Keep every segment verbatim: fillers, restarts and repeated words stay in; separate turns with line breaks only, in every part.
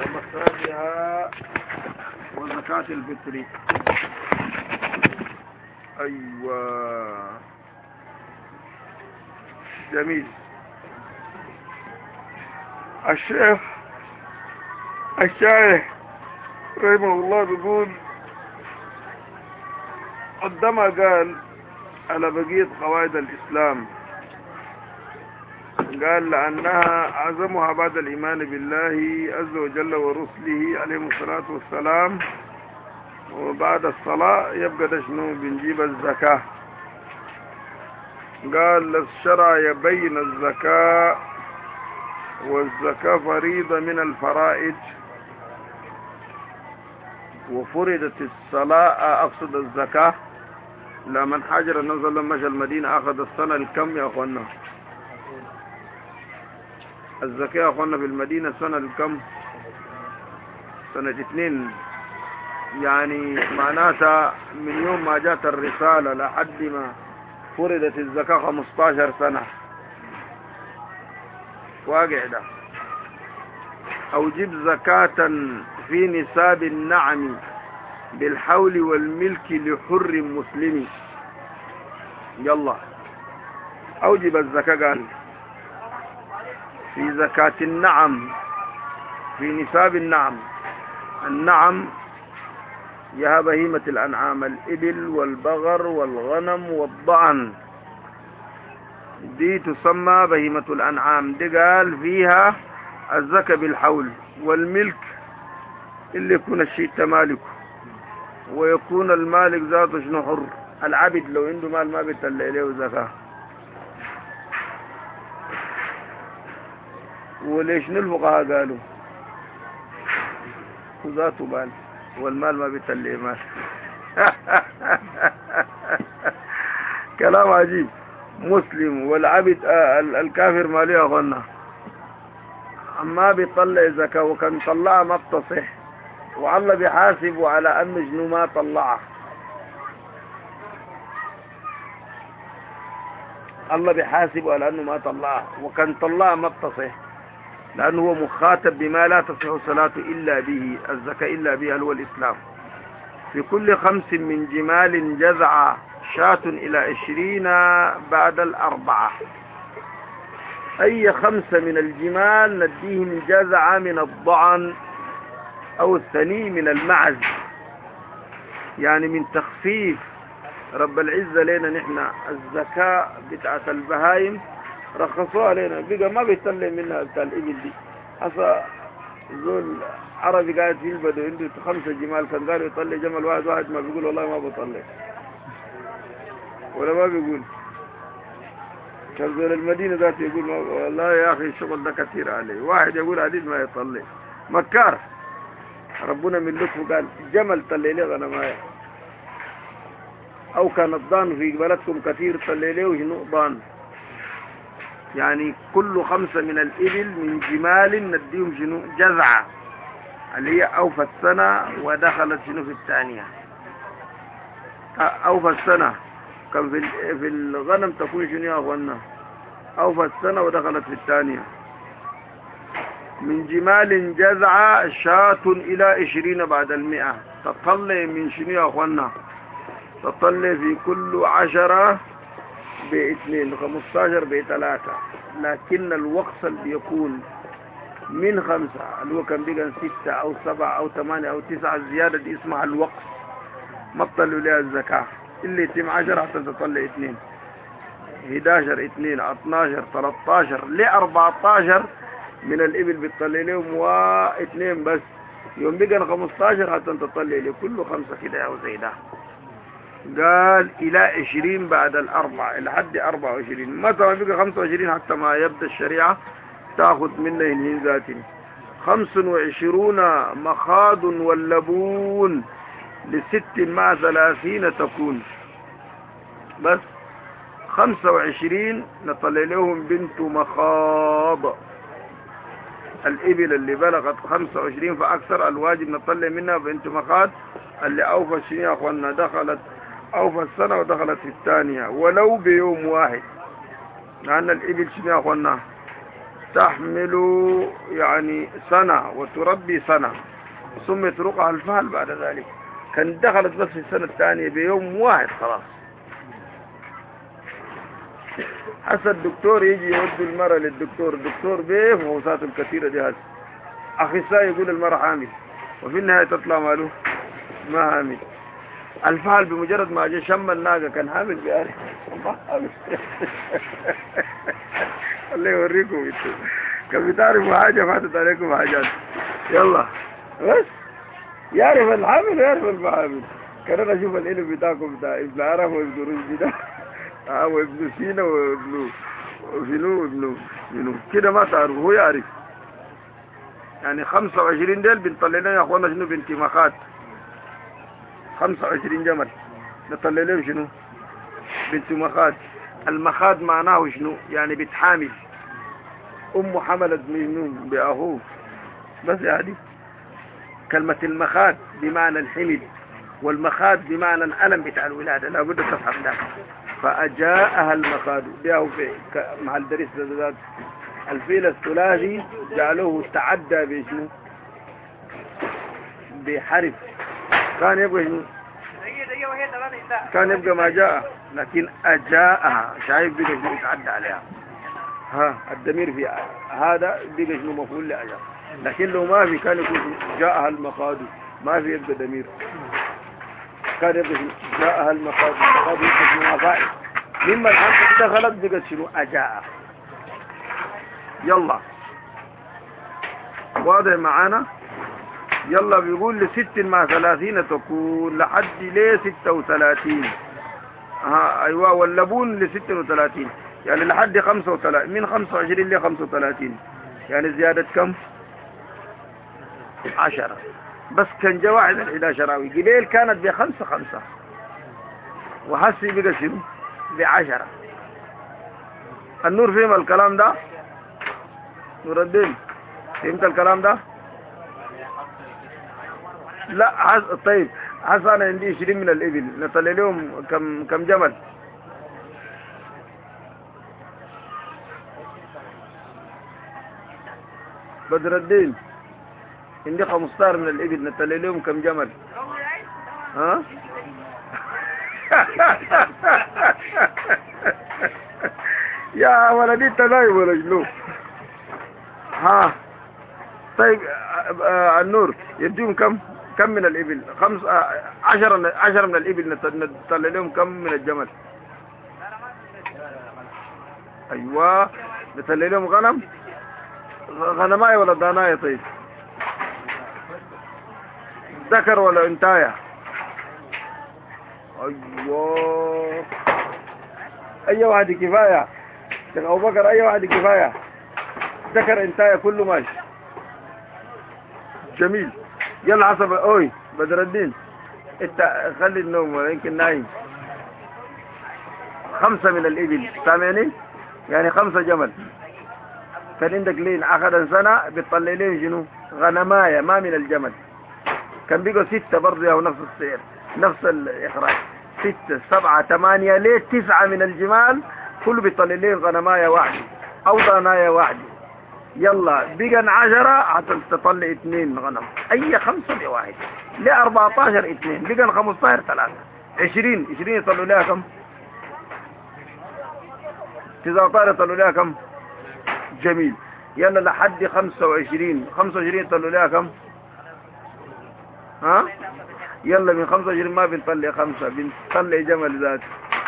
ومخرجها وزكاة الفطر. أيوة جميل. الشيخ الشارح رحمه الله بيقول قدما قال على بقية قواعد الإسلام، قال لأنها أعظمها بعد الإيمان بالله عز وجل ورسله عليهم الصلاة والسلام، وبعد الصلاة يبقى ده شنو؟ بنجيب الزكاة. قال الشرع يبين الزكاة، والزكاة فريضة من الفرائض، وفرضت الصلاة أقصد الزكاة. لمن حاجر نزل مشى المدينة أخذ السنة الكم يا أخوانا؟ الزكاة يا أخوانا في المدينة سنة الكم؟ سنة اثنين، يعني معناتها من يوم ما جاءت الرسالة لحد ما فرضت الزكاة خمستاشر سنة واقع ده. أوجب زكاة في نساب النعم بالحول والملك لحر مسلم. يلا أوجب الزكاة، قال في زكاة النعم في نساب النعم. النعم يا بهيمة الأنعام، الإبل والبغر والغنم والضأن، دي تسمى بهيمة الأنعام. دي قال فيها الزكاة بالحول والملك، اللي يكون الشيء تمالكه، ويكون المالك ذاته شنو؟ حر. العبد لو عنده مال ما بيطلع له زكاة. وليش الفقهاء قالوا ذاته مال والمال ما بيطلع مال؟ كلام عجيب. مسلم والعبد آه الكافر مالي يا اخوانا ما بيطلع زكاة، وكان طلعها ما بتصح، والله بيحاسبوا على انه شنو ما طلعها. الله بيحاسبوا على انه ما طلعها، وكان طلعها ما بتصح، لانه هو مخاطب بما لا تصح الصلاة الا به، الزكاة الا به هو الاسلام. في كل خمس من جمال جزع شاة الى عشرين بعد الاربعة. اي خمسة من الجمال نديهم جزعة من الضعن او الثني من المعز، يعني من تخفيف رب العزة لنا نحن الزكاة بتاعت البهايم رخصوها لنا، بقى ما بيطلع منها بتاع الإبل دي. أصلا زول عربي قاعد في البدو عنده خمسة جمال، كان قالوا يطلع جمل واحد واحد ما بيقول والله ما بطلع، ولا ما بيقول. كان زول المدينة ذاته يقول والله يا أخي الشغل ده كثير عليه، واحد يقول عديد ما يطلع. مكار ربنا من لطفه قال جمل طلع لي غنماية، أو كان الضان في بلدكم كثير طلع لي وشنو ضان. يعني كل خمسة من الإبل من جمال نديهم شنو؟ جزعة، اللي هي أوفى السنة ودخلت شنو في الثانية. أوفى السنة كان في في الغنم تكون شنو يا أخوانا؟ أوفى السنة ودخلت في الثانية. من جمال جزعة شاة إلى عشرين بعد المئة، تطلع من شنو يا أخوانا؟ تطلع في كل عشرة باثنين، خمستاشر بثلاثة. لكن الوقص اللي بيكون من خمسة اللي هو كان بيقى ستة أو سبعة أو ثمانية أو تسعة، الزيادة دي اسمها الوقص، ما تطلعوا لها الزكاة. اللي يتم عشرة حتى تطلع اثنين، حداشر اثنين، اثناشر، ثلاثاشر لأربعتاشر من الإبل بتطلع لهم واثنين بس. يوم بيقى خمستاشر حتى تطلع له كل خمسة كده أو زي ده. قال إلى عشرين بعد الأربعة، لحد أربعة وعشرين. متى ما بقى خمسة وعشرين حتى ما يبدأ الشريعة تأخذ منه هنين ذاتين. خمس وعشرون مخاض واللبون لست مع ثلاثين تكون. بس خمسة وعشرين نطلع لهم بنت مخاض. الإبل اللي بلغت خمسة وعشرين فأكثر الواجب نطلع منها بنت مخاض، اللي أوفى الشيء يا أخوانا دخلت أوفى السنة ودخلت في الثانية ولو بيوم واحد. لأن الإبل شنو يا أخوانا؟ تحمل يعني سنة وتربي سنة، ثم يتركها الفهل بعد ذلك. كان دخلت بس في السنة الثانية بيوم واحد خلاص. حتى الدكتور يجي يودي المرأة للدكتور، الدكتور بيه فحوصاته الكثيرة دي هذه. أخصائي يقول المرأة حامل، وفي النهاية تطلع ماله ما حامل. الفهل بمجرد ما جاء شم الناقة كان حامل بيعرف ما حامل. الله يوريكم انتوا كان بتعرفوا حاجة فاتت عليكم حاجات. يلا بس يعرف الحامل ويعرف المحامل. كان انا اشوف العلم بتاعكم بتاع ابن عرف وابن رشد ده وابن سينا وابن وفنو وابن منو كده ما تعرف، هو يعرف. يعني خمسة وعشرين ديل بنطلع لنا يا اخوانا شنو بنت مخات، خمسة وعشرين جمل نطلع لهم شنو بنت مخات. المخاد معناه شنو؟ يعني بتحامل، أم حملت منه بأخوه بس. يعني كلمة المخاد بمعنى الحمل، والمخاد بمعنى الألم بتاع الولادة، لابد تفهم ده. فأجاءها المخاد ده في مع الدرس ذات الفيل الثلاثي جعلوه تعدى بشنو؟ بحرف. كان يبقى شنو؟ كان يبقى ما جاء، لكن أجاءها شايف بقى شنو يتعدى عليها. ها الضمير في هذا بقى شنو مفعول لأجاء، لكن لو ما في كان يقول جاءها المخاض، ما في يبقى ضمير. كان يبقى شنو جاءها المخاض، المخاض يبقى شنو فاعل. مما الآن دخلت بقى شنو أجاء. يلا واضح معانا؟ يلا بيقول لست مع ثلاثين تكون لحد ليه ستة وثلاثين. ها ايوه واللبون لست وثلاثين، يعني لحد خمسة وثلاثين، من خمسة وعشرين ل خمسة وثلاثين، يعني زيادة كم؟ عشرة. بس كان جا واحد الحدا شراوي قبيل كانت بخمسة خمسة، وحسي بقى شنو؟ بعشرة. النور فهم الكلام ده؟ نور الدين فهمت الكلام ده؟ لا حس... طيب حسن انا عندي عشرين من الابل، نطلع لهم كم كم جمل؟ بدر الدين عندي خمسطاشر من الابل، نطلع لهم كم جمل؟ ها؟ يا ولدي انت نايم ولا شنو؟ ها طيب النور يديهم كم؟ كم من الإبل؟ خمس عشرة عشرة من الإبل نطلع لهم كم من الجمل؟ أيوة نطلع لهم غنم؟ غنماية ولا داناية؟ طيب ذكر ولا انتاية؟ أيوة أي واحد كفاية شيخ أبو بكر، أي واحد كفاية. ذكر انتاية كله ماشي جميل. يلا حسب اوي بدر الدين انت خلي النوم ولا يمكن نايم. خمسة من الإبل سامعني؟ يعني خمسة جمل. كان عندك لين أخذ سنة بتطلع لين شنو؟ غنماية ما من الجمل. كان بيقوا ستة برضه ياهو نفس السعر نفس الإخراج، ستة سبعة ثمانية ليه تسعة من الجمال كله بيطلع لين غنماية واحدة أو ضاناية واحدة. يلا بقى عشرة حتى تطلع اثنين غنم، اي خمسة بواحد لأربعتاشر اثنين، بقى خمستاشر ثلاثة، عشرين عشرين يطلعوا لها كم؟ تسعتاشر يطلعوا لها كم؟ جميل. يلا لحد خمسة وعشرين، خمسة وعشرين يطلعوا لها كم؟ ها؟ يلا من خمسة وعشرين ما بنطلع خمسة، بنطلع جمل ذات.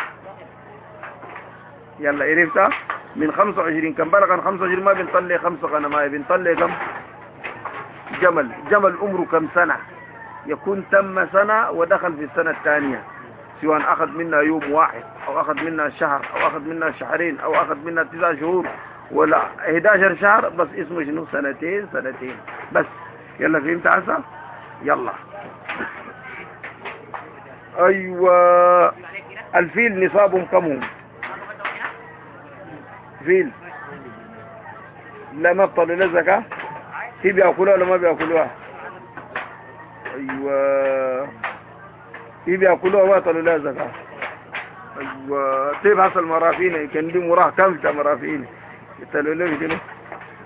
يلا عرفتها؟ من خمسة وعشرين كم بلغ عن خمسة وعشرين ما بنطلع خمسة غنماية، بنطلع كم؟ جمل. جمل عمره كم سنة؟ يكون تم سنة ودخل في السنة الثانية، سواء أخذ منها يوم واحد أو أخذ منها شهر أو أخذ منها شهرين أو أخذ منها تسع شهور ولا إحدى عشر شهر، بس اسمه شنو؟ سنتين سنتين بس. يلا فهمت عسى؟ يلا أيوة. الفيل نصابهم كم هم؟ فيل لا ما بطلوا له زكاة؟ في بيأكلوها ولا ما بيأكلوها؟ أيوة في بيأكلوها ما بطلوا لها زكاة. أيوة طيب حصل مرافين كان دي مراه كم مرافين يطلعوا لهم شنو؟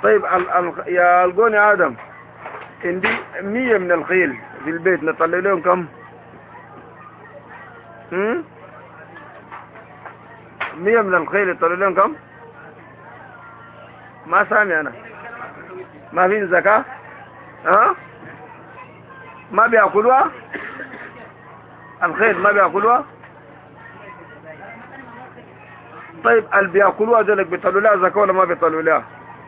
طيب ال ال يا القوني آدم، عندي مية من الخيل في البيت، نطلع لهم كم؟ هم؟ مية من الخيل يطلع لهم كم؟ ما سامع أنا. ما في زكاة؟ ها؟ ما بيأكلوها؟ الخيل ما بيأكلوها؟ طيب اللي بيأكلوها دولك بيطلعوا لها زكاة ولا ما بيطلعوا لها؟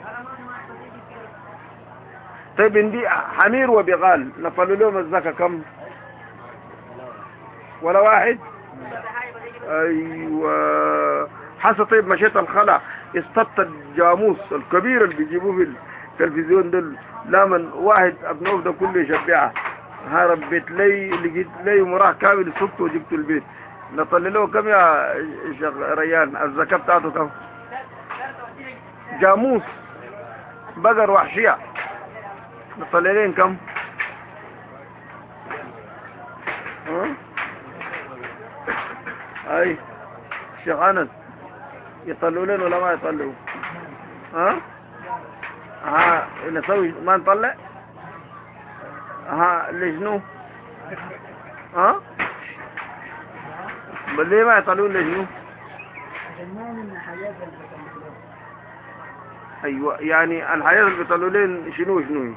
طيب عندي حمير وبغال نطلع لهم الزكاة كم؟ ولا واحد؟ ايوه. حسب. طيب مشيت الخلا اصطدت الجاموس الكبير اللي بيجيبوه في التلفزيون دول، لا من واحد ابنوه ده كله يشبعها، هربت لي لقيت لي مراه كامل صبته وجبته البيت، نطلع له كم يا شيخ ريان؟ الزكاة بتاعته كم؟ جاموس بقر وحشية نطلع لين كم؟ ها؟ اي شيخ انس يطلعوا لين ولا ما يطلعوا؟ ها؟ ها نسوي ما نطلع؟ ها ليش؟ ها؟ بل ليه ما يطلعون ليش؟ ايوه يعني الحياة اللي بيطلعوا لين شنو شنو؟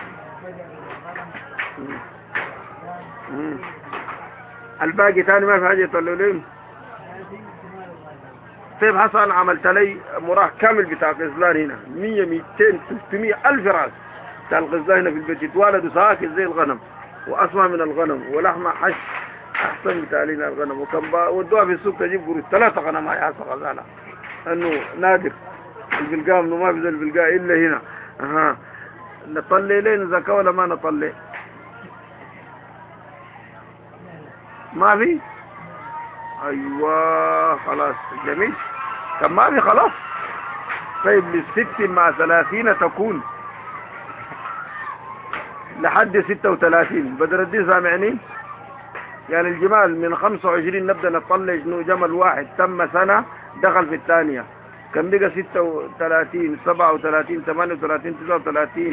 الباقي تاني ما في حاجة يطلعوا لين. طيب حسن عملت لي مراه كامل بتاع غزلان هنا مية ميتين ستمية ألف راس بتاع الغزلان هنا في البيت، يتوالدوا ساكت زي الغنم وأسمع من الغنم ولحمة حش أحسن بتاع لنا الغنم، وكم ودوها في السوق تجيب قروش ثلاثة غنم هاي حسن غزالة أنه نادر البلقاء، أنه ما في ذا البلقاء إلا هنا. أها نطلع لين زكاة ولا ما نطلع؟ ما في؟ أيوة خلاص جميل. طب ما في خلاص. طيب للست مع ثلاثين تكون لحد ستة وثلاثين بدر الدين سامعني؟ يعني الجمال من خمسة وعشرين نبدأ نطلع شنو جمل واحد تم سنة دخل في الثانية كم بقى؟ ستة وثلاثين سبعة وثلاثين ثمانية وثلاثين تسعة وثلاثين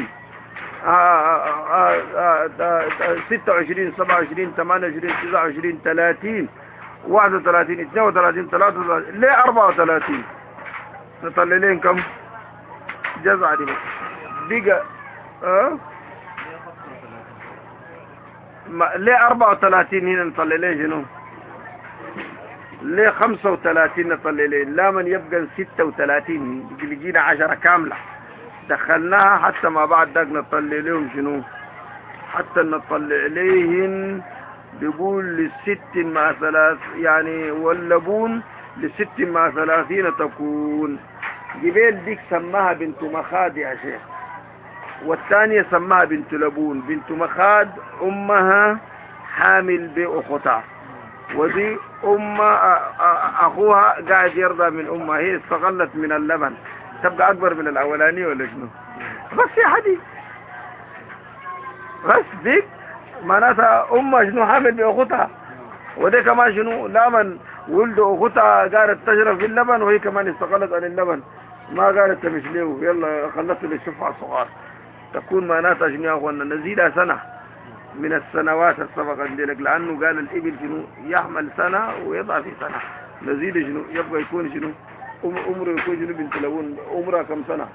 ستة وعشرين سبعة وعشرين ثمانية وعشرين تسعة وعشرين ثلاثين واحد وثلاثين اثنين وثلاثين ثلاثة وثلاثين ليه أربعة وثلاثين نطلع لين كم؟ جزعة دي بقى اه ليه أربعة وثلاثين هنا نطلع لين شنو؟ ليه خمسة وثلاثين نطلع لين؟ لا من يبقى ستة وثلاثين يجينا عشرة كاملة دخلناها حتى ما بعد ذاك نطلع لهم شنو؟ حتى نطلع ليهن بيقول للست مع ثلاث يعني واللبون لست مع ثلاثين تكون. جبيل ديك سماها بنت مخاد يا شيخ، والثانية سماها بنت لبون. بنت مخاد أمها حامل بأختها، ودي أم أخوها قاعد يرضى من أمها، هي استغلت من اللبن تبقى أكبر من الأولانية ولا شنو؟ بس يا حدي بس ديك معناتها أمها شنو حامل بأختها، ودي كمان شنو لمن ولد أختها قالت تشرب في اللبن وهي كمان استغلت عن اللبن ما قالت تمشليه يلا خلته للشفعة الصغار. تكون معناتها شنو يا أخوانا نزيدها سنة من السنوات السبق عندك، لأنه قال الإبل شنو يحمل سنة ويضع في سنة، نزيد شنو يبقى يكون شنو عمره يكون شنو بنت لبون عمرها كم سنة؟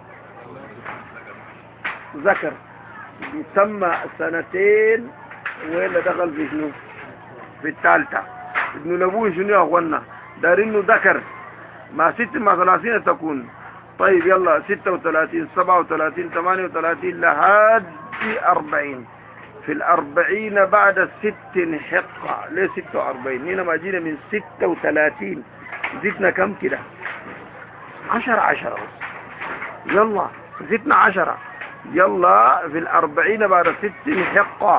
ذكر يسمى سنتين وإلا دخل في شنو؟ في الثالثة. ابن لبون شنو يا أخوانا دارينه ذكر مع ست مع ثلاثين تكون. طيب يلا ستة وثلاثين سبعة وثلاثين ثمانية وثلاثين لحد أربعين. في الأربعين بعد الست حقة ليه ستة وأربعين؟ هنا ما جينا من ستة وثلاثين زدنا كم كده؟ عشرة عشرة يلا زدنا عشرة يلا في الأربعين بعد الست حقة.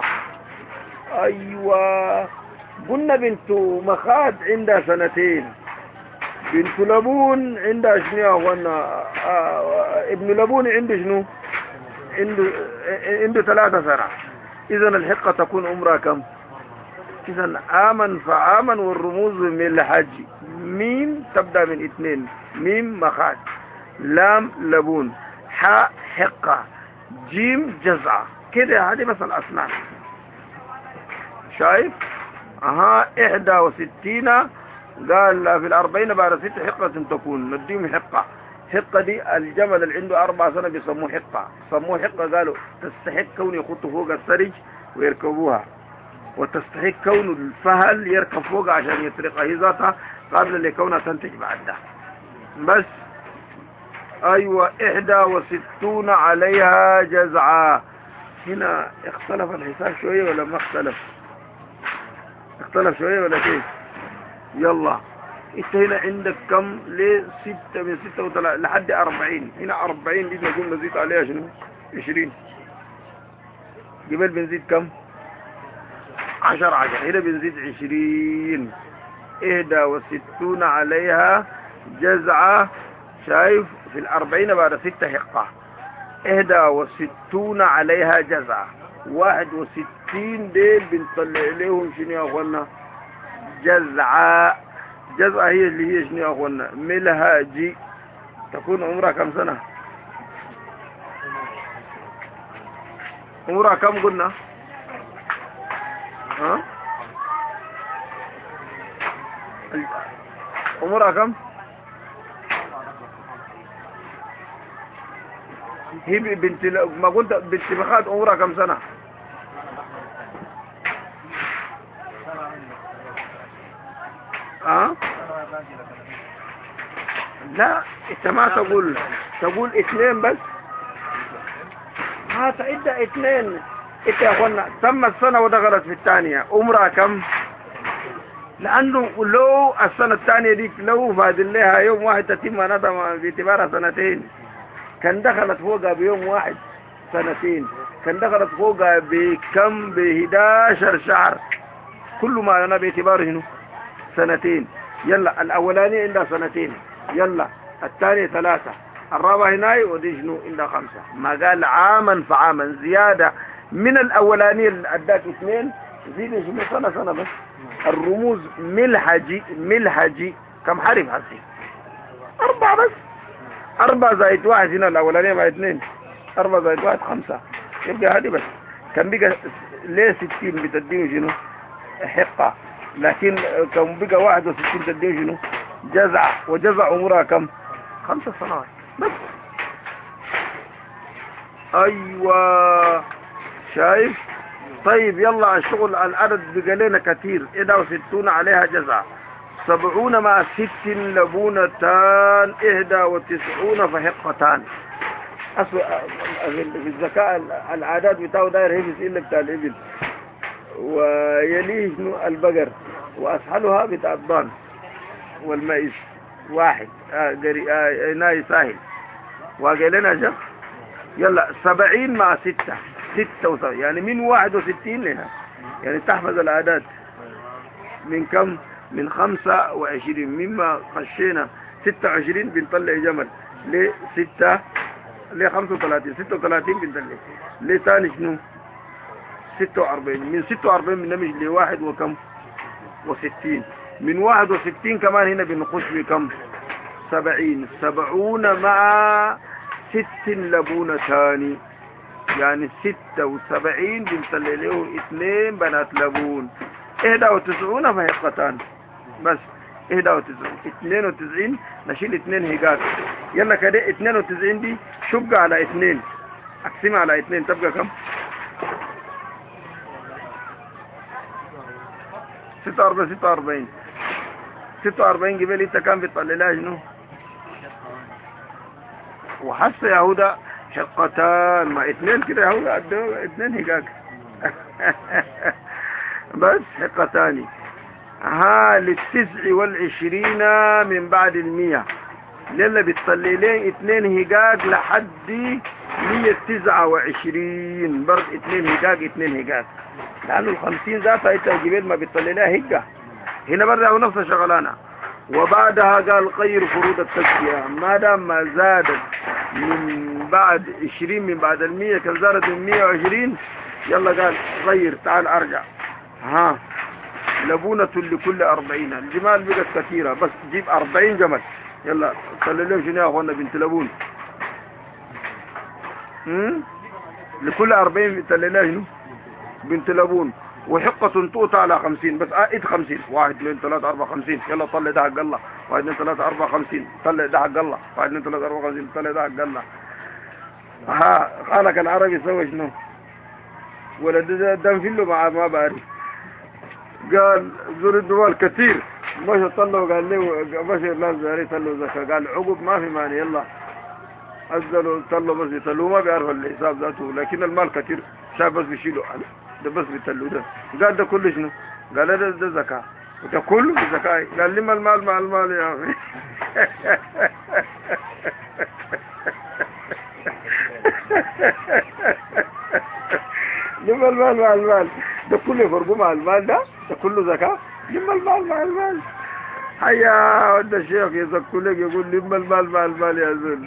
أيوة قلنا بنت مخاد عندها سنتين، بنت لبون عندها شنو يا اخوانا؟ آه ابن لبون عنده شنو؟ عنده عنده ثلاثة سنة. إذا الحقة تكون عمرها كم؟ إذا آمن فآمن والرموز من الحج. ميم تبدأ من اثنين، ميم مخاد، لام لبون، حاء حقة، جيم جزعة، كده. هذه بس الأسنان. شايف؟ أها إحدى وستين قال في الأربعين بعد ست حقة تكون، نديهم حقة. حقة دي الجمل اللي عنده أربع سنة بيسموه حقة، سموه حقة قالوا تستحق كون يخطوا فوق السرج ويركبوها، وتستحق كون الفهل يركب فوق عشان يسرقها، هي ذاتها قابلة لكونها تنتج بعد ده. بس أيوة إحدى وستون عليها جزعة. هنا اختلف الحساب شوية ولا ما اختلف؟ اختلف شوية ولا كيف؟ يلا انت هنا عندك كم؟ لستة من ستة وثلاثة لحد أربعين. هنا أربعين دي نقول نزيد عليها شنو؟ عشرين. قبل بنزيد كم؟ عشر عشر. هنا بنزيد عشرين. إحدى وستون عليها جزعة. شايف؟ في الأربعين بعد ستة حقة. إحدى وستون عليها جزعة. واحد وستين ديل بنطلع عليهم شنو يا أخوانا؟ جزعة. جزعة هي اللي هي شنو يا أخوانا؟ ملهاجي. تكون عمرها كم سنة؟ عمرها كم قلنا؟ ها؟ عمرها كم؟ هي بنت ما قلت بنت مخاد عمرها كم سنة؟ ها؟ لا انت ما تقول، تقول اثنين بس. ها تعد اثنين. انت يا اخوانا تم السنة ودخلت في الثانية، عمرها كم؟ لانه لو السنة الثانية ديك لو فاضل لها يوم واحد تتم معناتها باعتبارها سنتين، كان دخلت فوقها بيوم واحد سنتين، كان دخلت فوقها بكم؟ ب إحدى عشر شهر، كل ما انا باعتباره هنا سنتين. يلا الاولاني عندها سنتين، يلا الثاني ثلاثة، الرابع هناي ودي شنو عندها خمسة. ما قال عاما فعاما زيادة من الاولاني اللي اداك اثنين، زيد شنو سنة سنة بس. الرموز ملحجي ملحجي كم حرف حسي؟ أربعة بس. أربعة زائد واحد هنا الأولانية مع اثنين، أربعة زائد واحد خمسة، يبقى هذه بس. كان بقى ليه ستين بتديه شنو؟ حقة. لكن كان بقى واحد وستين تديه شنو؟ جزع. وجزع عمرها كم؟ خمسة سنوات بس. أيوة شايف؟ طيب يلا الشغل العدد بقى لنا كثير. إحدى وستون عليها جزع. سبعون مع ست لبونتان. إحدى وتسعون فحقتان. أصل في الذكاء العادات بتاعه داير هيفس إلا بتاع الإبل، ويليه شنو؟ البقر، وأسحلها بتاع الضان والمائز. واحد آه قري آه ناي ساهل وقال لنا شخص. يلا سبعين مع ستة، ستة وسبعين يعني من واحد وستين لها، يعني تحفظ العادات. من كم؟ من خمسة وعشرين. مما خشينا ستة وعشرين بنطلع جمل لستة لخمسة وثلاثين. ستة وثلاثين بنطلع لثاني شنو؟ ستة وأربعين. من ستة وأربعين بنمج لواحد وكم؟ وستين. من واحد وستين كمان هنا بنخش بكم؟ سبعين. سبعون مع ست لبونتان، يعني ستة وسبعين بنطلع له اثنين بنات لبون. إحدى وتسعون فحقتان بس. إحدى وتسعين. اثنين وتسعين نشيل اثنين هيقات. يلا كده اثنين وتسعين دي شق على اثنين، اقسمها على اثنين تبقى كم؟ ستة وأربعين. ستة وأربعين. ستة وأربعين قبل انت كان بيطلع لها شنو؟ وحس يهودا حقتان مع اثنين كده. يهودا ادوا اثنين هيقاك بس حقتان. ها للتسع والعشرين من بعد المية. للا بتصلي اثنين هقاق لحد مية تسعة وعشرين. برد اثنين هقاق اثنين هقاق، لأنه الخمسين ذاتها انت جبال ما بتصلي لها هقة. هنا برد او نفس شغلانة. وبعدها قال غير فروض التزكية، ما دام ما زادت من بعد عشرين من بعد المية، كان زادت من مية وعشرين يلا قال غير تعال ارجع. ها لبونة لكل أربعين. الجمال بقت كثيرة بس جيب أربعين جمل. يلا صلي لهم شنو يا أخوانا بنت لبون. مم؟ لكل أربعين تليلة شنو بنت لبون. وحقة تؤتى على خمسين بس ائد خمسين. واحد اثنين ثلاثة أربعة خمسين. يلا طلع ده حق الله. واحد اثنين ثلاثة أربعة خمسين. طلع ده حق الله. واحد اثنين ثلاثة أربعة خمسين. طلع ده حق الله. ها خالك العربي سوى شنو؟ ولد دم فيلو مع ما بعرف. قال زور الدول كثير مشى طلعوا قال لي مشى الناس زاري طلعوا زكاة. قال عقب ما في ماني يلا أزلوا طلعوا بس يطلعوا ما بيعرف الحساب ذاته لكن المال كثير شاف بس بيشيلوا ده بس بيطلعوا ده. قال ده كله شنو؟ قال ده ده زكاة. ده كله زكاة. قال لي ما المال مع المال يا أخي. لما المال مع المال ده كله يفرقوا مع المال ده ده كله زكاة. لما المال مع المال هيا ود الشيخ يزكوا لك يقول لما المال مع المال يا زول.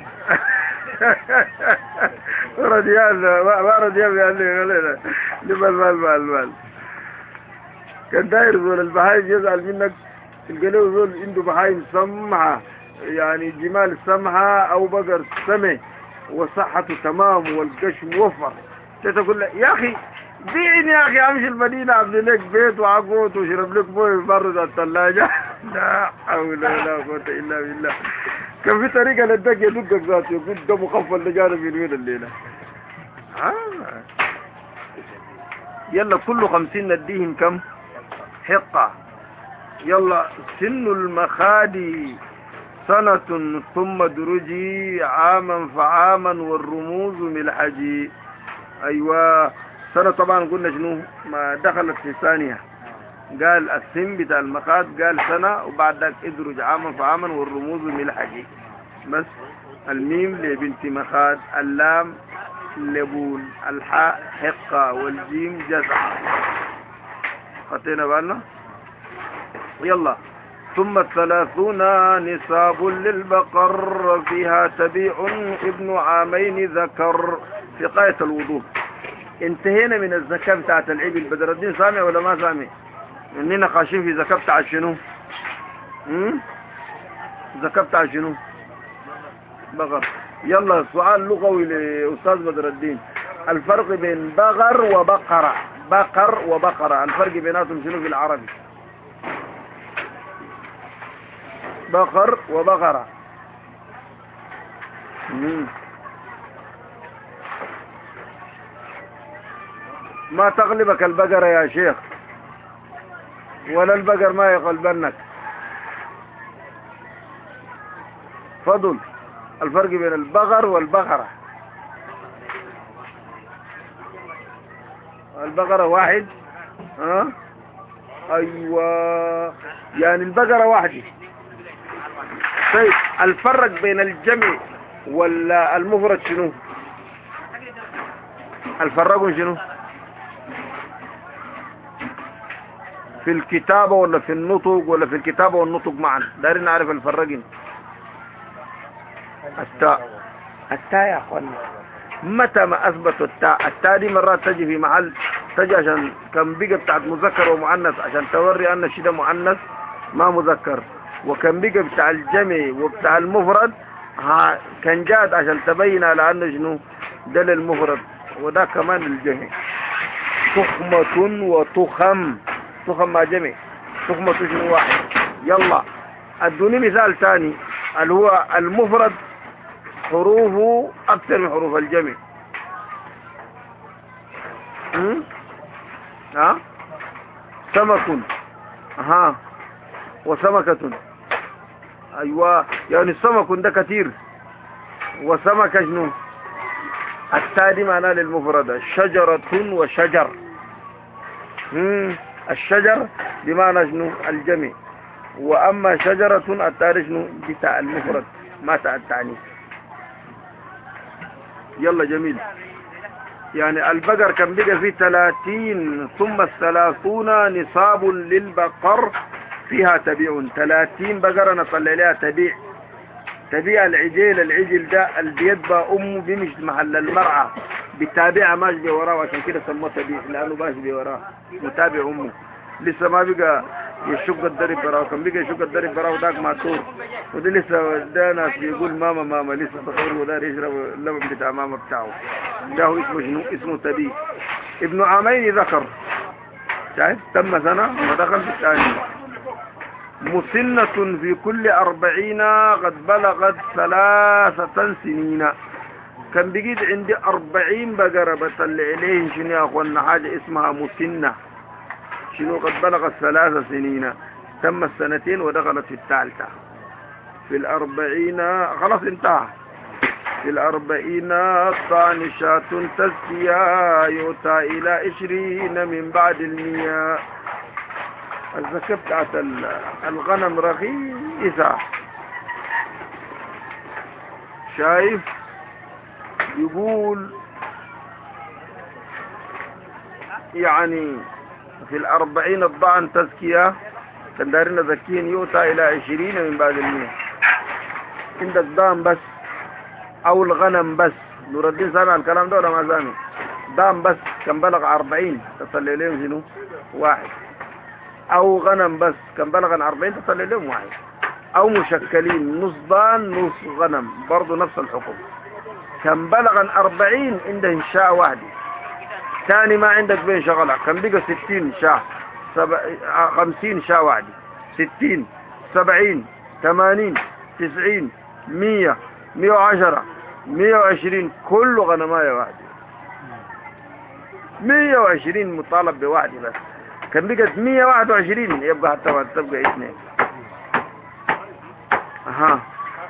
رجال ما رجال قال لي لما المال مع المال. كان داير زول البهايم يزعل منك تلقى له زول عنده بهايم سمحة يعني جمال سمحة او بقر سمي وصحته تمام والقش موفر تقول له يا اخي بيعني يا اخي امشي المدينه ابني لك بيت وعقوت واشرب لك مويه برد الثلاجه. لا حول ولا قوه الا بالله. كان في طريقه للدق يدقك ذاته يقول ده مخفل لجانب يمين الليله. آه. يلا كله خمسين نديهم كم حقه. يلا سن المخادي سنة ثم درجي عاما فعاما والرموز ملحجي. ايوه سنة طبعا قلنا شنو ما دخلت في ثانية. قال السن بتاع المخاد قال سنة وبعد ذاك ادرج عاما فعاما والرموز ملحجي. بس الميم لبنت مخاد اللام لبون الحاء حقة والجيم جزع. خطينا بالنا. يلا ثم الثلاثون نصاب للبقر فيها تبيع ابن عامين ذكر. في قاية الوضوء انتهينا من الزكاة بتاعت العبل. بدر الدين سامع ولا ما سامع؟ اننا خاشين في زكاة بتاعت شنو؟ امم زكاة بتاعت شنو؟ بقر. يلا سؤال لغوي لأستاذ بدر الدين. الفرق بين بقر وبقرة. بقر وبقرة الفرق بيناتهم شنو في العربي؟ بقر وبقرة. مم. ما تغلبك البقرة يا شيخ ولا البقر ما يغلبنك. فضل الفرق بين البقر والبقرة. البقرة واحد. ها ايوه يعني البقرة واحدة. طيب الفرق بين الجمع ولا المفرد شنو؟ الفرق شنو؟ في الكتابة ولا في النطق ولا في الكتابة والنطق معا؟ دارين نعرف الفرقين. التاء التاء يا اخوانا متى ما اثبتوا التاء. التاء دي مرات تجي في محل تجي عشان كم بقى بتاعت مذكر ومؤنث عشان توري ان الشيء ده مؤنث ما مذكر. وكم بقى بتاع الجمع وبتاع المفرد ها كان جاد عشان تبين على انه شنو ده للمفرد وده كمان الجمع. تخمة وتخم. تخم مع جمع. تخمة شنو واحد. يلا ادوني مثال ثاني اللي هو المفرد حروفه اكثر من حروف الجمع. امم ها سمك. ها وسمكة. ايوه يعني السمك ده كثير وسمكة شنو؟ التالي معناه للمفرد شجرة وشجر. امم الشجر بمعنى شنو؟ الجمع. واما شجرة التالي شنو؟ بتاع المفرد ما تاع التعنيف. يلا جميل. يعني البقر كان بقى فيه ثلاثين ثم الثلاثون نصاب للبقر فيها تبيع. ثلاثين بقرة نطلع لها تبيع. تبيع العجيل. العجل ده اللي بيتبع امه بيمشي محل المرعى بتابعها ماشي وراه عشان كده سموه تبيع لانه ماشي وراه متابع امه. لسه ما بقى يشق الدرب براو، كان بيجي يشق الدرب براو داك ماتور، ودي لسه ده ناس بيقول ماما ماما لسه صغير ودار يشرب اللبن بتاع ماما بتاعه. ده هو اسمه شنو؟ اسمه تبي. ابن عامين ذكر، شايف؟ تم سنة ودخل في الثاني. مسنة في كل أربعين قد بلغت ثلاثة سنين. كان بيجيد عندي أربعين بقرة بطلع عليه شنو يا أخوانا حاجة اسمها مسنة. شنو؟ قد بلغت ثلاث سنين، تم السنتين ودخلت في الثالثة. في الأربعين خلاص انتهى. في الأربعين طانشات تزكية يؤتى إلى عشرين من بعد المياه. الزكاة بتاعت الغنم رخيصة. شايف؟ يقول يعني في الأربعين الضعن تزكية، كان دارنا ذكين يؤتى إلى عشرين من بعد المية. عندك ضان بس أو الغنم بس، نور الدين سامع الكلام ده ولا ما سامع؟ ضان بس كان بلغ أربعين تصلي لهم شنو؟ واحد. أو غنم بس كان بلغ أربعين تصلي لهم واحد. أو مشكلين نص ضان نص غنم برضو نفس الحكم. كان بلغ أربعين عنده شاة واحدة. ثاني ما عندك بين شغلة، كان بقى ستين شاة، سب... خمسين شاة واحدة، ستين، سبعين، ثمانين، تسعين، مية، مية وعشرة، مية وعشرين، كله غنماية واحدة. مية وعشرين مطالب بواحدة بس. كان بقت مية واحد وعشرين يبقى حتى تبقى اثنين. اها.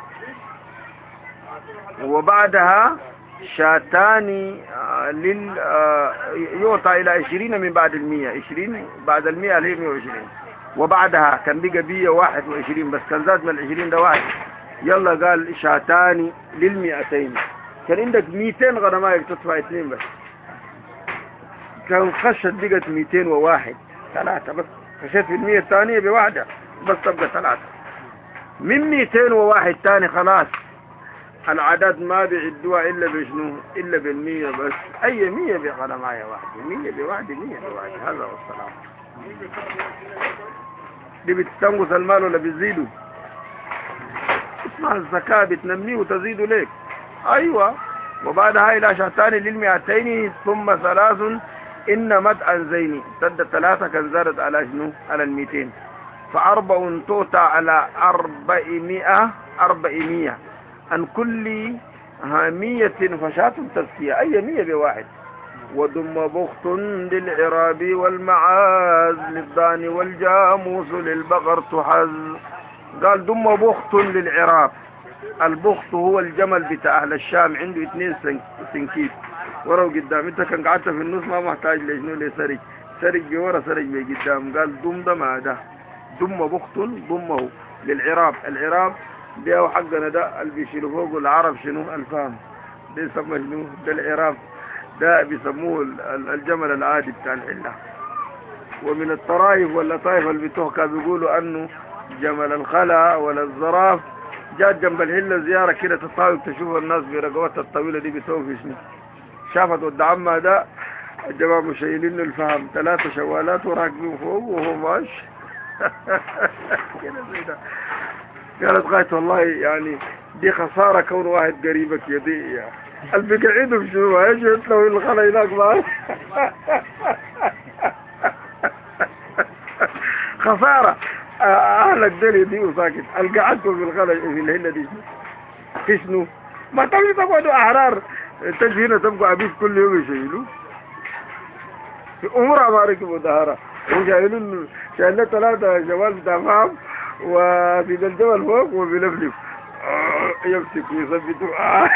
وبعدها شاتان لل يعطى الى عشرين من بعد المية، عشرين بعد المية اللي هي مية وعشرين. وبعدها كان بقى مية واحد وعشرين بس كان زاد من العشرين ده واحد. يلا قال شاتان للمئتين. كان عندك مئتين غنماية تدفع اثنين بس. كان خشت بقت مئتين وواحد، ثلاثة بس. خشت في المية الثانية بواحدة بس تبقى ثلاثة. من مئتين وواحد ثاني خلاص العدد ما بيعدوها إلا بشنو؟ إلا بالمية بس. أي مية بغنماية واحدة، مية بواحدة، مية بواحدة. هذا هو السلام. دي بتستنقص المال ولا بتزيده؟ اسمها الزكاة، بتنميه وتزيده ليك. أيوة. وبعدها إلى شهتان للمئتين ثم ثلاث إن مدءا زيني. تد ثلاثة كان زادت على شنو؟ على المئتين. فأربع تؤتى على أربعمائة، أربعمائة عن كل مية فشاة تزكية. أي مية بواحد. ودم بخت للعراب والمعاز للضان والجاموس للبقر تحز. قال دم بخت للعراب. البخت هو الجمل بتاع أهل الشام، عنده اثنين سنكيت ورا وقدام. انت كان قعدت في النص ما محتاج لشنو لسرج، سرج بورا سرج بقدام. قال دم ده ما ده دم بخت ضمه للعراب. العراب ده حقنا ده اللي بيشيلوا فوق العرب شنو الفام، ده يسمى شنو؟ ده العراب، ده بيسموه الجمل العادي بتاع الحلة. ومن الطرائف واللطائف اللي بتحكى بيقولوا انه جمل الخلا ولا الزراف جات جنب الحلة زيارة كده تطاوب تشوف الناس برقبتها الطويلة دي بتوقف شنو. شافت ود عمها ده الجماعة مشيلين الفهم ثلاثة شوالات وراكبين فوق وهو ماشي كده زي ده. قالت غاية والله يعني دي خسارة كون واحد قريبك يضيع يعني. اللي بيقعدوا في شنو ايش لو الخلا هناك معاه خسارة. اهلك دول يضيعوا ساكت. القعدكم في الخلا في الهلة دي في شنو؟ ما تبغي تقعدوا احرار. تجي هنا تبقوا عبيد كل يوم يشيلوا في امورها ما ركبوا ظهرها وشايلين شايلين ثلاثة جوال بتاع فهم وفي الجبل فوق وبيلفلف يمسك ويثبتوا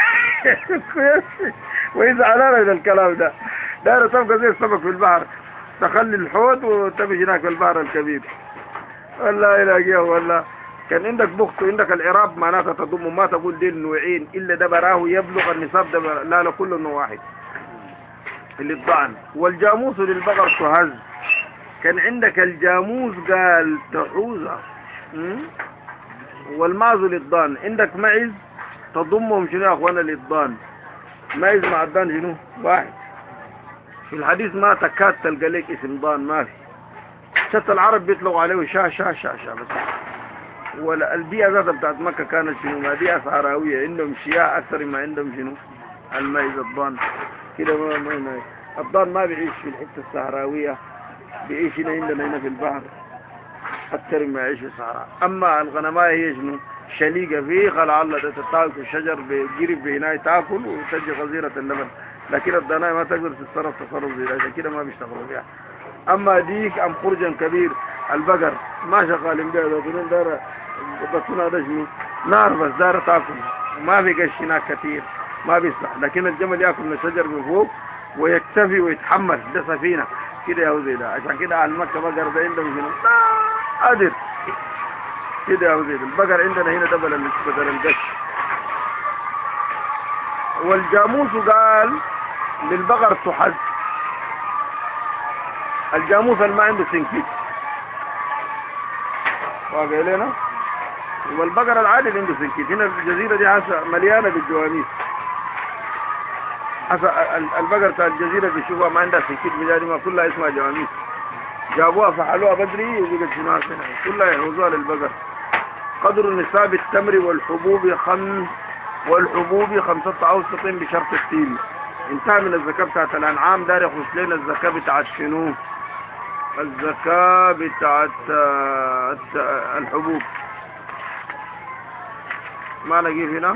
وإذا على من الكلام ده دايره تبقى زي السمك في البحر، تخلي الحوت وتمشي هناك في البحر الكبير. والله إلهي والله. كان عندك بخت وعندك العراب معناتها تضم ما تقول دي النوعين إلا ده براه يبلغ النصاب ده بر... لا لا كله نوع واحد للضعن. والجاموس للبقر تهز. كان عندك الجاموس قال تعوزة والمعز للضان. عندك معز تضمهم شنو يا اخوانا للضان. معز مع الضان شنو واحد. في الحديث ما تكاد تلقى لك اسم ضان ما في. حتى العرب بيطلقوا عليه شاه شاه شاه شاه بس. ولا البيئة ذاتها بتاعت مكة كانت شنو؟ ما بيئة صحراوية، عندهم شياه أكثر ما عندهم شنو؟ الماء الضان كده. ما ما ما الضان ما بيعيش في الحتة الصحراوية، بيعيش هنا عندنا هنا في البحر أكثر ما يعيش في الصحراء. أما الغنماية هي شنو؟ شليقة فيه خلع الله تتاكل الشجر بجرب بهناي تاكل وتجي غزيرة اللبن، لكن الضنايا ما تقدر تتصرف تصرف زي عشان كده ما بيشتغلوا فيها. أما ديك أم خرجا كبير البقر ما شغالين بها ذاتنا دار، بس هذا شنو؟ نار بس دار تاكل وما في قش هناك كثير ما بيصلح. لكن الجمل ياكل من الشجر من فوق ويكتفي ويتحمل، ده سفينة كده يا زي ده. عشان كده أهل مكة بقر ده عندهم شنو؟ قادر كده يا زيد. البقر عندنا هنا دبل بدل القش. والجاموس قال للبقر تحز، الجاموس اللي ما عنده سنكيت واقع لنا، والبقر العادي اللي عنده سنكيت. هنا الجزيرة دي حاسة مليانة بالجواميس، حاسة البقر بتاع الجزيرة بيشوفها ما عندها سنكيت بجانب ما كلها اسمها جواميس، جابوها فحلوها بدري وبقت هناك كلها يحوزوها للبقر. قدر نصاب التمر والحبوب خمس والحبوب خمسة أوسط بشرط التين. انتهى من الزكاة بتاعت الأنعام، دار يخص لنا الزكاة بتاعت شنو؟ الزكاة بتاعت الحبوب. ما نجيب هنا،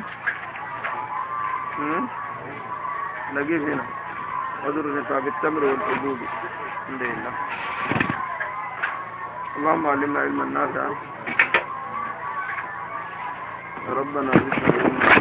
نجيب هنا قدر نصاب التمر والحبوب. الحمد لله. اللهم علمنا علما نافعا. ربنا بك